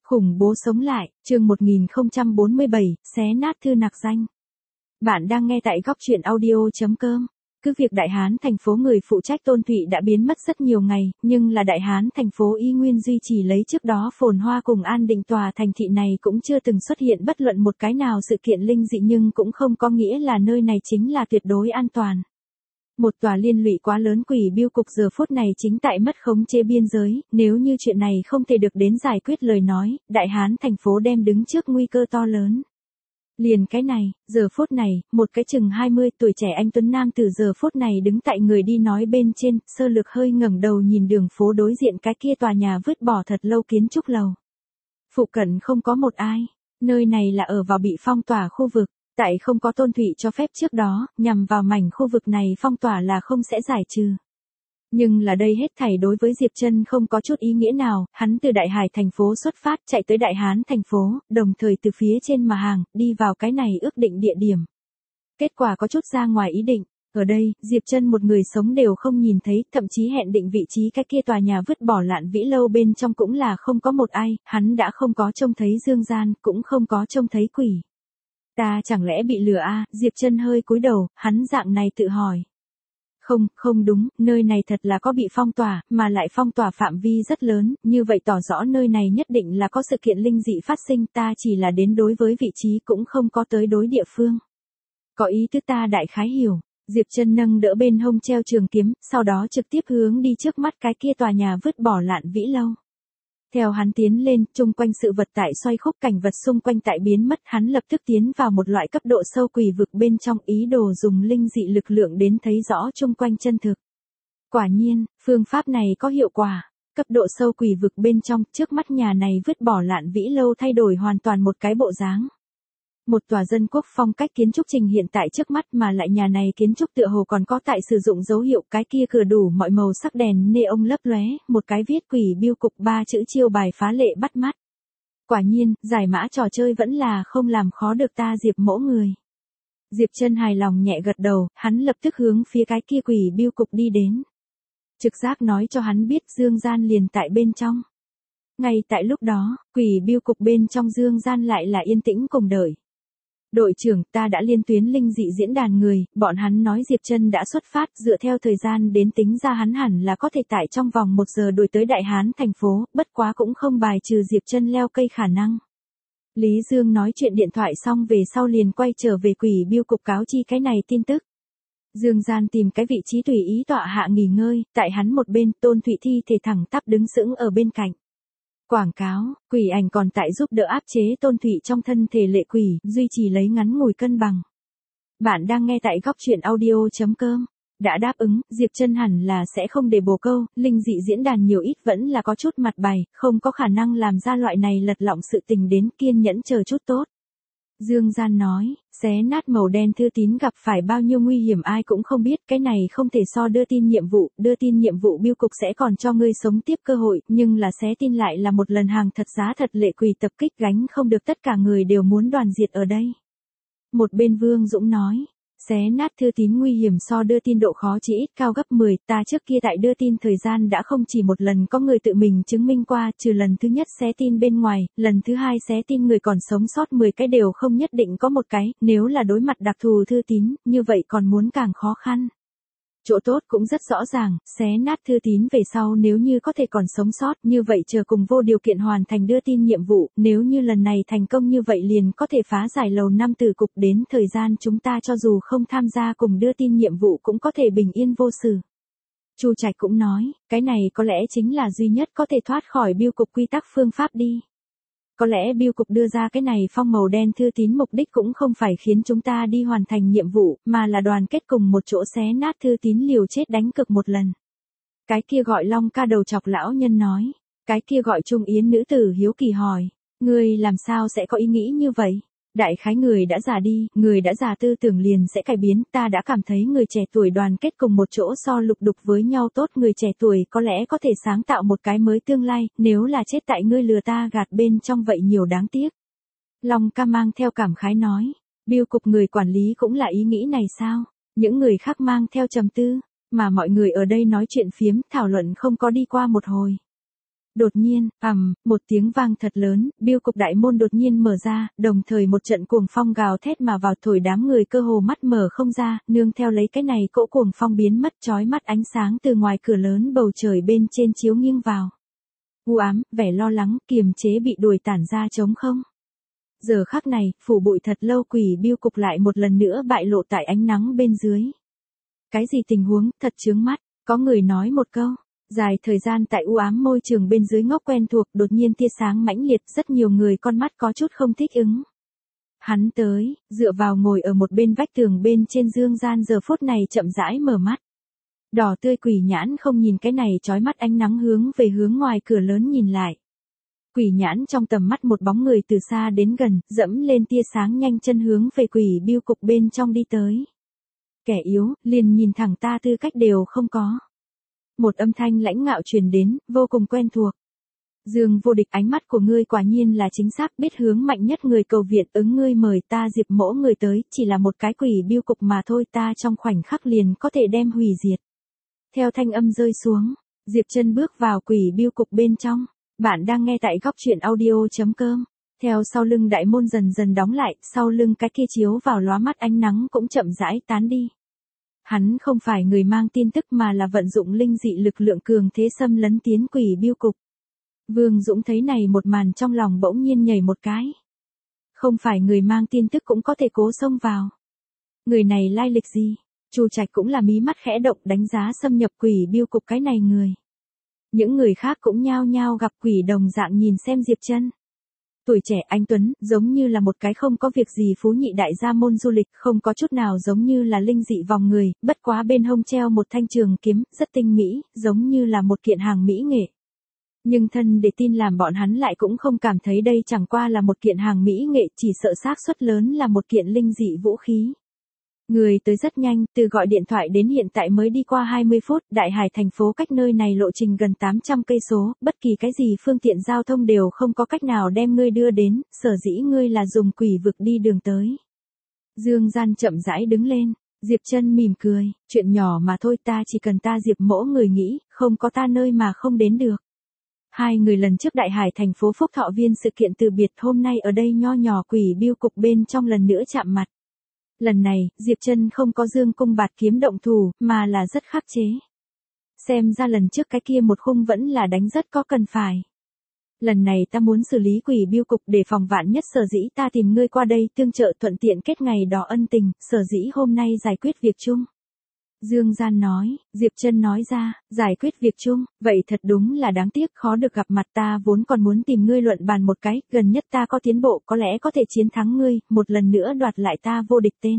Khủng bố sống lại, chương 1047, xé nát thư nặc danh. Bạn đang nghe tại góc truyện audio.com. Cứ việc Đại Hán thành phố người phụ trách Tôn Thụy đã biến mất rất nhiều ngày, nhưng là Đại Hán thành phố y nguyên duy trì lấy trước đó phồn hoa cùng an định, tòa thành thị này cũng chưa từng xuất hiện bất luận một cái nào sự kiện linh dị, nhưng cũng không có nghĩa là nơi này chính là tuyệt đối an toàn. Một tòa liên lụy quá lớn quỷ biêu cục giờ phút này chính tại mất khống chế biên giới, nếu như chuyện này không thể được đến giải quyết lời nói, Đại Hán thành phố đem đứng trước nguy cơ to lớn. Liền cái này, giờ phút này, một cái chừng 20 tuổi trẻ anh tuấn nam từ giờ phút này đứng tại người đi nói bên trên, sơ lược hơi ngẩng đầu nhìn đường phố đối diện cái kia tòa nhà vứt bỏ thật lâu kiến trúc lầu. Phụ cận không có một ai, nơi này là ở vào bị phong tỏa khu vực. Tại không có Tôn Thụy cho phép trước đó, nhằm vào mảnh khu vực này phong tỏa là không sẽ giải trừ. Nhưng là đây hết thảy đối với Diệp Trân không có chút ý nghĩa nào, hắn từ Đại Hải thành phố xuất phát chạy tới Đại Hán thành phố, đồng thời từ phía trên mà hàng, đi vào cái này ước định địa điểm. Kết quả có chút ra ngoài ý định, ở đây, Diệp Trân một người sống đều không nhìn thấy, thậm chí hẹn định vị trí cái kia tòa nhà vứt bỏ Lạn Vĩ lâu bên trong cũng là không có một ai, hắn đã không có trông thấy dương gian, cũng không có trông thấy quỷ. Ta chẳng lẽ bị lừa à? Diệp Trân hơi cúi đầu, hắn dạng này tự hỏi. Không đúng, nơi này thật là có bị phong tỏa, mà lại phong tỏa phạm vi rất lớn, như vậy tỏ rõ nơi này nhất định là có sự kiện linh dị phát sinh, ta chỉ là đến đối với vị trí cũng không có tới đối địa phương. Có ý tứ ta đại khái hiểu. Diệp Trân nâng đỡ bên hông treo trường kiếm, sau đó trực tiếp hướng đi trước mắt cái kia tòa nhà vứt bỏ Lạn Vĩ lâu. Theo hắn tiến lên, chung quanh sự vật tại xoay khúc, cảnh vật xung quanh tại biến mất, hắn lập tức tiến vào một loại cấp độ sâu quỷ vực bên trong, ý đồ dùng linh dị lực lượng đến thấy rõ chung quanh chân thực. Quả nhiên, phương pháp này có hiệu quả. Cấp độ sâu quỷ vực bên trong, trước mắt nhà này vứt bỏ Lạn Vĩ lâu thay đổi hoàn toàn một cái bộ dáng. Một tòa dân quốc phong cách kiến trúc trình hiện tại trước mắt, mà lại nhà này kiến trúc tựa hồ còn có tại sử dụng dấu hiệu, cái kia cửa đủ mọi màu sắc đèn neon lấp lóe, một cái viết quỷ biêu cục 3 chữ chiêu bài phá lệ bắt mắt. Quả nhiên, giải mã trò chơi vẫn là không làm khó được ta Diệp mỗ người. Diệp Trân hài lòng nhẹ gật đầu, hắn lập tức hướng phía cái kia quỷ biêu cục đi đến. Trực giác nói cho hắn biết dương gian liền tại bên trong. Ngay tại lúc đó, quỷ biêu cục bên trong dương gian lại là yên tĩnh cùng đợi. Đội trưởng, ta đã liên tuyến linh dị diễn đàn người, bọn hắn nói Diệp Trân đã xuất phát, dựa theo thời gian đến tính ra hắn hẳn là có thể tại trong vòng 1 giờ đuổi tới Đại Hán thành phố, bất quá cũng không bài trừ Diệp Trân leo cây khả năng. Lý Dương nói chuyện điện thoại xong về sau liền quay trở về quỷ biêu cục cáo chi cái này tin tức. Dương gian tìm cái vị trí tùy ý tọa hạ nghỉ ngơi, tại hắn một bên, Tôn Thụy thi thể thẳng tắp đứng sững ở bên cạnh. Quảng cáo, quỷ ảnh còn tại giúp đỡ áp chế Tôn Thụy trong thân thể lệ quỷ, duy trì lấy ngắn ngủi cân bằng. Bạn đang nghe tại góc truyện audio.com. Đã đáp ứng, Diệp Trân hẳn là sẽ không để bồ câu, linh dị diễn đàn nhiều ít vẫn là có chút mặt bài, không có khả năng làm ra loại này lật lọng sự tình, đến kiên nhẫn chờ chút tốt. Dương Gian nói, xé nát màu đen thư tín gặp phải bao nhiêu nguy hiểm ai cũng không biết, cái này không thể so đưa tin nhiệm vụ biêu cục sẽ còn cho ngươi sống tiếp cơ hội, nhưng là xé tin lại là một lần hàng thật giá thật lệ quỷ tập kích, gánh không được, tất cả người đều muốn đoàn diệt ở đây. Một bên Vương Dũng nói, xé nát thư tín nguy hiểm so đưa tin độ khó chỉ ít cao gấp 10, ta trước kia tại đưa tin thời gian đã không chỉ một lần có người tự mình chứng minh qua, trừ lần thứ nhất xé tin bên ngoài, lần thứ hai xé tin người còn sống sót 10 cái đều không nhất định có một cái, nếu là đối mặt đặc thù thư tín, như vậy còn muốn càng khó khăn. Chỗ tốt cũng rất rõ ràng, xé nát thư tín về sau nếu như có thể còn sống sót, như vậy chờ cùng vô điều kiện hoàn thành đưa tin nhiệm vụ, nếu như lần này thành công như vậy liền có thể phá giải lầu 5 tử cục, đến thời gian chúng ta cho dù không tham gia cùng đưa tin nhiệm vụ cũng có thể bình yên vô sự. Chu Trạch cũng nói, cái này có lẽ chính là duy nhất có thể thoát khỏi biêu cục quy tắc phương pháp đi. Có lẽ biêu cục đưa ra cái này phong màu đen thư tín mục đích cũng không phải khiến chúng ta đi hoàn thành nhiệm vụ, mà là đoàn kết cùng một chỗ xé nát thư tín liều chết đánh cược một lần. Cái kia gọi Long ca đầu chọc lão nhân nói, cái kia gọi Trung Yến nữ tử hiếu kỳ hỏi, ngươi làm sao sẽ có ý nghĩ như vậy? Đại khái người đã già đi, người đã già tư tưởng liền sẽ cải biến, ta đã cảm thấy người trẻ tuổi đoàn kết cùng một chỗ so lục đục với nhau tốt, người trẻ tuổi có lẽ có thể sáng tạo một cái mới tương lai, nếu là chết tại ngươi lừa ta gạt bên trong vậy nhiều đáng tiếc. Long ca mang theo cảm khái nói, biêu cục người quản lý cũng là ý nghĩ này sao? Những người khác mang theo trầm tư, mà mọi người ở đây nói chuyện phiếm, thảo luận không có đi qua một hồi. Đột nhiên, một tiếng vang thật lớn, biêu cục đại môn đột nhiên mở ra, đồng thời một trận cuồng phong gào thét mà vào thổi đám người cơ hồ mắt mở không ra, nương theo lấy cái này cỗ cuồng phong biến mất chói mắt ánh sáng từ ngoài cửa lớn bầu trời bên trên chiếu nghiêng vào. U ám, vẻ lo lắng, kiềm chế bị đuổi tản ra trống không. Giờ khắc này, phủ bụi thật lâu quỷ biêu cục lại một lần nữa bại lộ tại ánh nắng bên dưới. Cái gì tình huống, thật chướng mắt, có người nói một câu. Dài thời gian tại u ám môi trường bên dưới ngốc quen thuộc, đột nhiên tia sáng mãnh liệt, rất nhiều người con mắt có chút không thích ứng. Hắn tới, dựa vào ngồi ở một bên vách tường bên trên dương gian giờ phút này chậm rãi mở mắt. Đỏ tươi quỷ nhãn không nhìn cái này chói mắt ánh nắng hướng về hướng ngoài cửa lớn nhìn lại. Quỷ nhãn trong tầm mắt một bóng người từ xa đến gần, dẫm lên tia sáng nhanh chân hướng về quỷ biêu cục bên trong đi tới. Kẻ yếu, liền nhìn thẳng ta tư cách đều không có. Một âm thanh lãnh ngạo truyền đến, vô cùng quen thuộc. Dương Vô Địch, ánh mắt của ngươi quả nhiên là chính xác, biết hướng mạnh nhất người cầu viện, ứng ngươi mời ta Diệp Mỗ người tới, chỉ là một cái quỷ biêu cục mà thôi, ta trong khoảnh khắc liền có thể đem hủy diệt. Theo thanh âm rơi xuống, Diệp Chân bước vào quỷ biêu cục bên trong. Bạn đang nghe tại góc truyện audio.com. Theo sau lưng đại môn dần dần đóng lại, sau lưng cái kia chiếu vào lóa mắt ánh nắng cũng chậm rãi tán đi. Hắn không phải người mang tin tức mà là vận dụng linh dị lực lượng cường thế xâm lấn tiến quỷ biêu cục. Vương Dũng thấy này một màn trong lòng bỗng nhiên nhảy một cái. Không phải người mang tin tức cũng có thể cố xông vào. Người này lai lịch gì? Chu Trạch cũng là mí mắt khẽ động đánh giá xâm nhập quỷ biêu cục cái này người. Những người khác cũng nhao nhao gặp quỷ đồng dạng nhìn xem Diệp Chân. Tuổi trẻ anh tuấn, giống như là một cái không có việc gì phú nhị đại gia môn du lịch, không có chút nào giống như là linh dị vòng người, bất quá bên hông treo một thanh trường kiếm, rất tinh mỹ, giống như là một kiện hàng mỹ nghệ. Nhưng thân để tin làm bọn hắn lại cũng không cảm thấy đây chẳng qua là một kiện hàng mỹ nghệ, chỉ sợ xác suất lớn là một kiện linh dị vũ khí. Người tới rất nhanh, từ gọi điện thoại đến hiện tại mới đi qua 20 phút, Đại Hải thành phố cách nơi này lộ trình gần 800 cây số, bất kỳ cái gì phương tiện giao thông đều không có cách nào đem ngươi đưa đến, sở dĩ ngươi là dùng quỷ vực đi đường tới. Dương Gian chậm rãi đứng lên, Diệp Chân mỉm cười, chuyện nhỏ mà thôi, ta chỉ cần ta Diệp Mỗ người nghĩ, không có ta nơi mà không đến được. Hai người lần trước Đại Hải thành phố Phúc Thọ Viên sự kiện từ biệt, hôm nay ở đây nho nhỏ quỷ biêu cục bên trong lần nữa chạm mặt. Lần này, Diệp Chân không có dương cung bạt kiếm động thủ, mà là rất khắc chế. Xem ra lần trước cái kia một khung vẫn là đánh rất có cần phải. Lần này ta muốn xử lý quỷ biêu cục để phòng vạn nhất, sở dĩ ta tìm ngươi qua đây tương trợ thuận tiện kết ngày đỏ ân tình, sở dĩ hôm nay giải quyết việc chung. Dương Gian nói, Diệp Chân nói ra, giải quyết việc chung, vậy thật đúng là đáng tiếc, khó được gặp mặt, ta vốn còn muốn tìm ngươi luận bàn một cái, gần nhất ta có tiến bộ, có lẽ có thể chiến thắng ngươi, một lần nữa đoạt lại ta Vô Địch tên.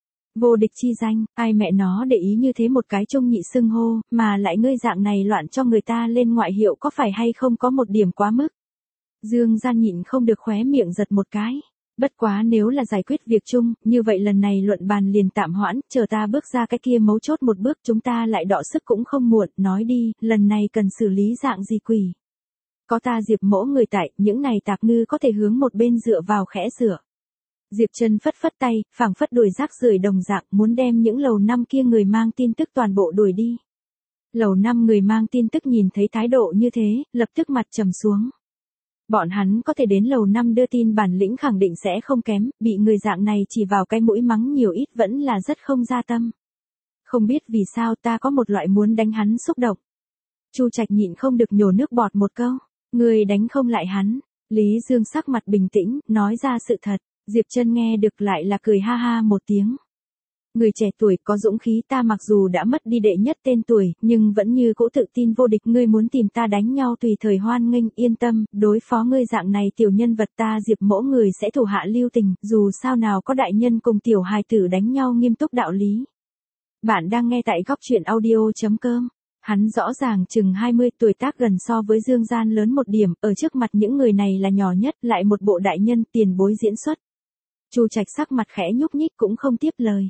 Vô Địch chi danh, ai mẹ nó để ý như thế một cái trung nhị xưng hô, mà lại ngươi dạng này loạn cho người ta lên ngoại hiệu có phải hay không có một điểm quá mức. Dương Gian nhịn không được khóe miệng giật một cái. Bất quá nếu là giải quyết việc chung, như vậy lần này luận bàn liền tạm hoãn, chờ ta bước ra cái kia mấu chốt một bước chúng ta lại đọ sức cũng không muộn, nói đi, lần này cần xử lý dạng gì quỷ. Có ta Diệp Mỗ người tại, những này tạp ngư có thể hướng một bên dựa vào khẽ rửa. Diệp Chân phất phất tay, phảng phất đuổi rác rưởi đồng dạng, muốn đem những lầu năm kia người mang tin tức toàn bộ đuổi đi. Lầu năm người mang tin tức nhìn thấy thái độ như thế, lập tức mặt trầm xuống. Bọn hắn có thể đến lầu 5 đưa tin bản lĩnh khẳng định sẽ không kém, bị người dạng này chỉ vào cái mũi mắng nhiều ít vẫn là rất không gia tâm. Không biết vì sao ta có một loại muốn đánh hắn xúc động. Chu Trạch nhịn không được nhổ nước bọt một câu, người đánh không lại hắn. Lý Dương sắc mặt bình tĩnh, nói ra sự thật, Diệp Chân nghe được lại là cười ha ha một tiếng. Người trẻ tuổi có dũng khí, ta mặc dù đã mất đi đệ nhất tên tuổi, nhưng vẫn như cũ tự tin vô địch, ngươi muốn tìm ta đánh nhau tùy thời hoan nghênh, yên tâm, đối phó ngươi dạng này tiểu nhân vật ta Diệp Mỗ người sẽ thủ hạ lưu tình, dù sao nào có đại nhân cùng tiểu hài tử đánh nhau nghiêm túc đạo lý. Bạn đang nghe tại góc truyện audio.com. Hắn rõ ràng chừng 20 tuổi tác gần so với Dương Gian lớn một điểm, ở trước mặt những người này là nhỏ nhất, lại một bộ đại nhân tiền bối diễn xuất. Chu Trạch sắc mặt khẽ nhúc nhích cũng không tiếp lời.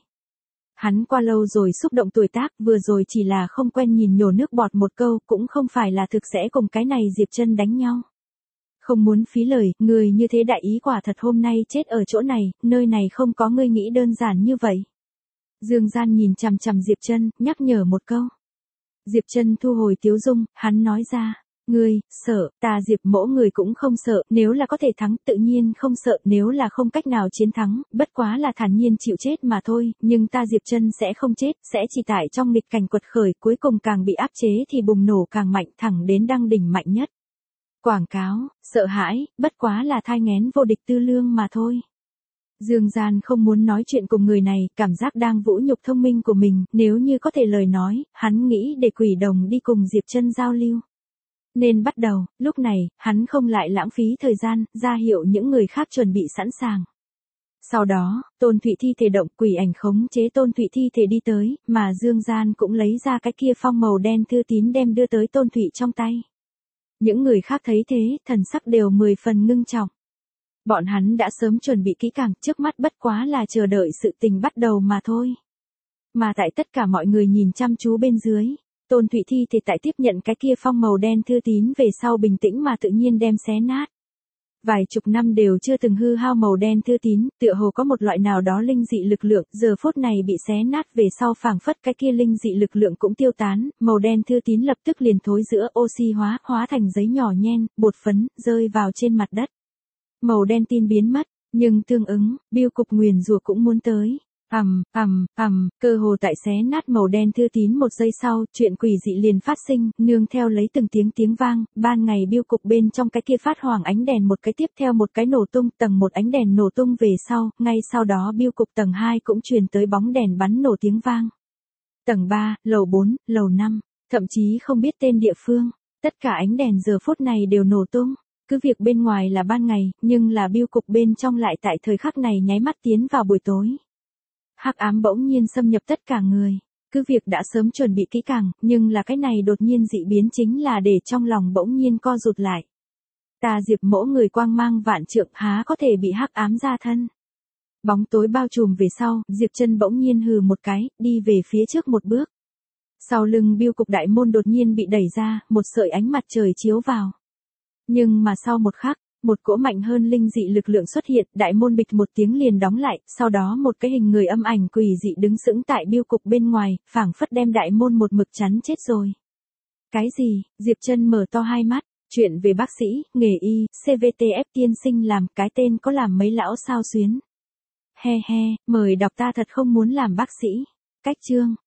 Hắn qua lâu rồi xúc động tuổi tác, vừa rồi chỉ là không quen nhìn nhổ nước bọt một câu, cũng không phải là thực sẽ cùng cái này Diệp Chân đánh nhau. Không muốn phí lời, người như thế đại ý quả thật hôm nay chết ở chỗ này, nơi này không có ngươi nghĩ đơn giản như vậy. Dương Gian nhìn chằm chằm Diệp Chân, nhắc nhở một câu. Diệp Chân thu hồi tiếu dung, hắn nói ra, Ngươi, sợ, ta Diệp Mỗ người cũng không sợ, nếu là có thể thắng tự nhiên không sợ, nếu là không cách nào chiến thắng, bất quá là thản nhiên chịu chết mà thôi, nhưng ta Diệp Trân sẽ không chết, sẽ chỉ tại trong nghịch cảnh quật khởi, cuối cùng càng bị áp chế thì bùng nổ càng mạnh thẳng đến đăng đỉnh mạnh nhất. Quảng cáo, sợ hãi, bất quá là thai nghén vô địch tư lương mà thôi. Dương Gian không muốn nói chuyện cùng người này, cảm giác đang vũ nhục thông minh của mình, nếu như có thể lời nói, hắn nghĩ để Quỷ Đồng đi cùng Diệp Trân giao lưu. Nên bắt đầu, lúc này, hắn không lại lãng phí thời gian, ra hiệu những người khác chuẩn bị sẵn sàng. Sau đó, Tôn Thụy thi thể động, quỷ ảnh khống chế Tôn Thụy thi thể đi tới, mà Dương Gian cũng lấy ra cái kia phong màu đen thư tín đem đưa tới Tôn Thụy trong tay. Những người khác thấy thế, thần sắc đều 10 phần ngưng trọng. Bọn hắn đã sớm chuẩn bị kỹ càng, trước mắt bất quá là chờ đợi sự tình bắt đầu mà thôi. Mà tại tất cả mọi người nhìn chăm chú bên dưới, Tôn Thụy thi thì tại tiếp nhận cái kia phong màu đen thư tín về sau bình tĩnh mà tự nhiên đem xé nát. Vài chục năm đều chưa từng hư hao màu đen thư tín, tựa hồ có một loại nào đó linh dị lực lượng, giờ phút này bị xé nát về sau phảng phất cái kia linh dị lực lượng cũng tiêu tán, màu đen thư tín lập tức liền thối giữa oxy hóa thành giấy nhỏ nhen, bột phấn, rơi vào trên mặt đất. Màu đen tin biến mất, nhưng tương ứng, bưu cục nguyền rủa cũng muốn tới. Cơ hồ tại xé nát màu đen thư tín một giây sau, chuyện quỷ dị liền phát sinh, nương theo lấy từng tiếng vang, ban ngày bưu cục bên trong cái kia phát hoàng ánh đèn một cái tiếp theo một cái nổ tung, tầng 1 ánh đèn nổ tung về sau, ngay sau đó bưu cục tầng 2 cũng truyền tới bóng đèn bắn nổ tiếng vang. Tầng 3, lầu 4, lầu 5, thậm chí không biết tên địa phương, tất cả ánh đèn giờ phút này đều nổ tung. Cứ việc bên ngoài là ban ngày, nhưng là bưu cục bên trong lại tại thời khắc này nháy mắt tiến vào buổi tối. Hắc ám bỗng nhiên xâm nhập tất cả người, cứ việc đã sớm chuẩn bị kỹ càng, nhưng là cái này đột nhiên dị biến chính là để trong lòng bỗng nhiên co rụt lại. Ta Diệp Mỗ người quang mang vạn trượng há có thể bị hắc ám ra thân. Bóng tối bao trùm về sau, Diệp Trân bỗng nhiên hừ một cái, đi về phía trước một bước. Sau lưng bưu cục đại môn đột nhiên bị đẩy ra, một sợi ánh mặt trời chiếu vào. Nhưng mà sau một khắc, một cỗ mạnh hơn linh dị lực lượng xuất hiện, đại môn bịch một tiếng liền đóng lại, sau đó một cái hình người âm ảnh quỷ dị đứng sững tại bưu cục bên ngoài, phảng phất đem đại môn một mực chắn chết rồi. Cái gì? Diệp Trân mở to hai mắt, chuyện về bác sĩ, nghề y, CVTF tiên sinh làm, cái tên có làm mấy lão sao xuyến. He he, mời đọc ta thật không muốn làm bác sĩ. Cách chương.